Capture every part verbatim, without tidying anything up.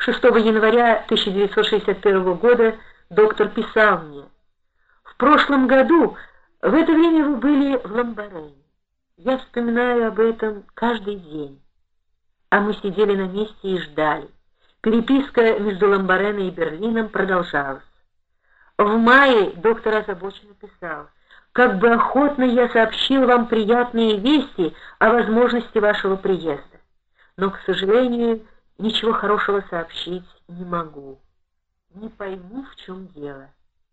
шестого января тысяча девятьсот шестьдесят первого года доктор писал мне: «В прошлом году в это время вы были в Ламбарене. Я вспоминаю об этом каждый день». А мы сидели на месте и ждали. Переписка между Ламбареной и Берлином продолжалась. В мае доктор озабоченно писал: «Как бы охотно я сообщил вам приятные вести о возможности вашего приезда, но, к сожалению, ничего хорошего сообщить не могу. Не пойму, в чем дело».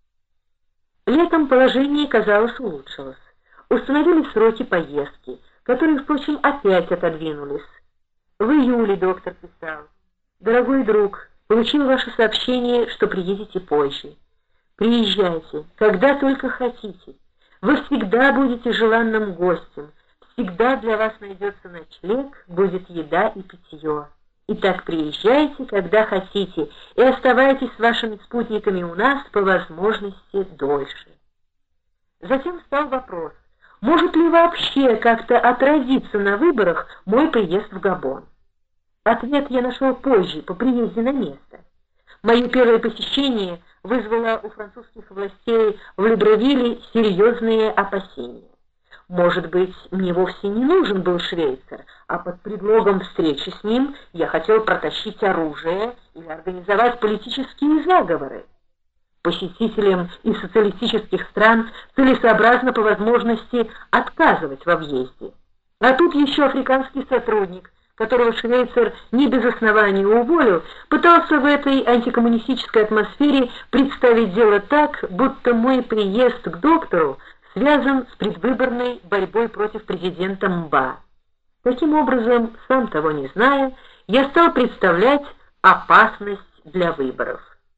Летом положение, казалось, улучшилось. Установили сроки поездки, которые, впрочем, опять отодвинулись. В июле доктор писал: «Дорогой друг, получил ваше сообщение, что приедете позже. Приезжайте, когда только хотите. Вы всегда будете желанным гостем, всегда для вас найдется ночлег, будет еда и питье. Итак, приезжайте, когда хотите, и оставайтесь с вашими спутниками у нас по возможности дольше». Затем стал вопрос, может ли вообще как-то отразиться на выборах мой приезд в Габон. Ответ я нашел позже, по приезде на место. Мое первое посещение вызвало у французских властей в Либревилле серьезные опасения. Может быть, мне вовсе не нужен был швейцар, а под предлогом встречи с ним я хотел протащить оружие или организовать политические заговоры. Посетителям из социалистических стран целесообразно по возможности отказывать во въезде. А тут еще африканский сотрудник, которого швейцар не без основания уволил, пытался в этой антикоммунистической атмосфере представить дело так, будто мой приезд к доктору связан с предвыборной борьбой против президента Мба. Таким образом, сам того не зная, я стал представлять опасность для выборов.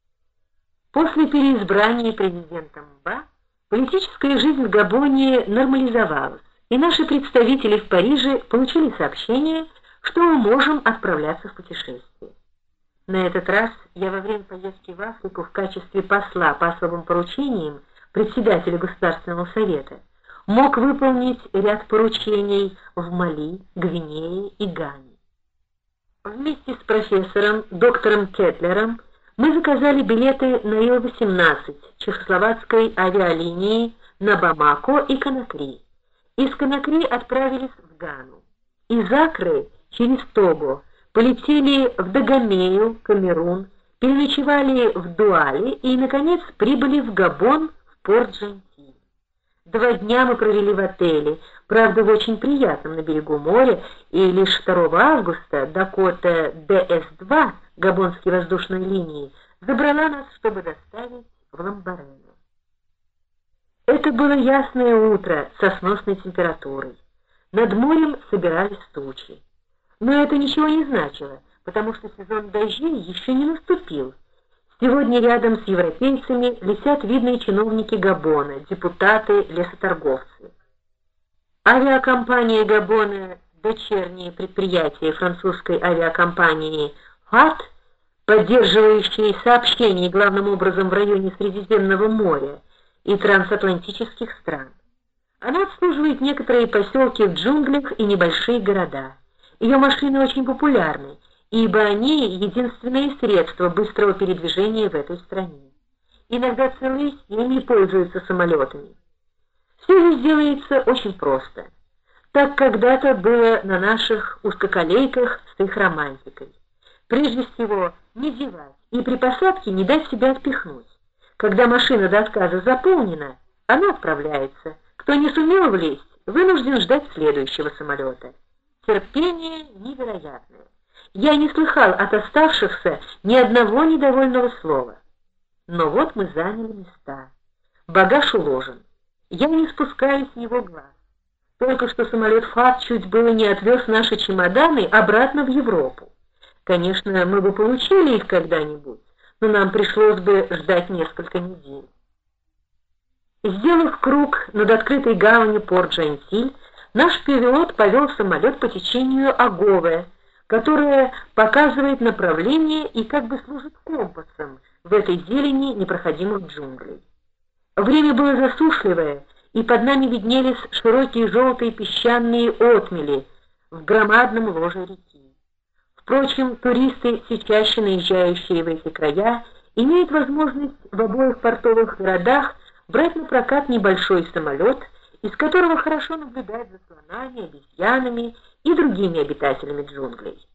После переизбрания президента Мба политическая жизнь в Габоне нормализовалась, и наши представители в Париже получили сообщение, что мы можем отправляться в путешествие. На этот раз я во время поездки в Африку в качестве посла по особым поручениям председателя Государственного совета мог выполнить ряд поручений в Мали, Гвинее и Гане. Вместе с профессором доктором Кетлером мы заказали билеты на Ил восемнадцать чехословацкой авиалинии на Бамако и Конакри. Из Конакри отправились в Гану. Из Акры через Того полетели в Дагомею, Камерун, переночевали в Дуале и, наконец, прибыли в Габон, в Порт-Жентиль. Два дня мы провели в отеле, правда, в очень приятном на берегу моря, и лишь второго августа Дакота Д С два габонской воздушной линии забрала нас, чтобы доставить в Ламбарене. Это было ясное утро со сносной температурой. Над морем собирались тучи. Но это ничего не значило, потому что сезон дождей еще не наступил. Сегодня рядом с европейцами летят видные чиновники Габона, депутаты, лесоторговцы. Авиакомпания Габона, дочернее предприятие французской авиакомпании ФАТ, поддерживающее сообщения главным образом в районе Средиземного моря и трансатлантических стран. Она обслуживает некоторые поселки в джунглях и небольшие города. Ее машины очень популярны, ибо они единственные средства быстрого передвижения в этой стране. Иногда целые семьи пользуются самолетами. Все здесь делается очень просто, так когда-то было на наших узкоколейках с их романтикой. Прежде всего, не зевать и при посадке не дать себя отпихнуть. Когда машина до отказа заполнена, она отправляется. Кто не сумел влезть, вынужден ждать следующего самолета. Терпение невероятное. Я не слыхал от оставшихся ни одного недовольного слова. Но вот мы заняли места. Багаж уложен. Я не спускаю с него глаз. Только что самолет ФАТ чуть было не отвез наши чемоданы обратно в Европу. Конечно, мы бы получили их когда-нибудь, но нам пришлось бы ждать несколько недель. Сделав круг над открытой гаванью Порт-Жентиль, наш пилот повел самолет по течению Агове, которое показывает направление и как бы служит компасом в этой зелени непроходимых джунглей. Время было засушливое, и под нами виднелись широкие желтые песчаные отмели в громадном ложе реки. В Впрочем, туристы, все чаще наезжающие в эти края, имеют возможность в обоих портовых городах брать на прокат небольшой самолет, из которого хорошо наблюдать за слонами, обезьянами и другими обитателями джунглей.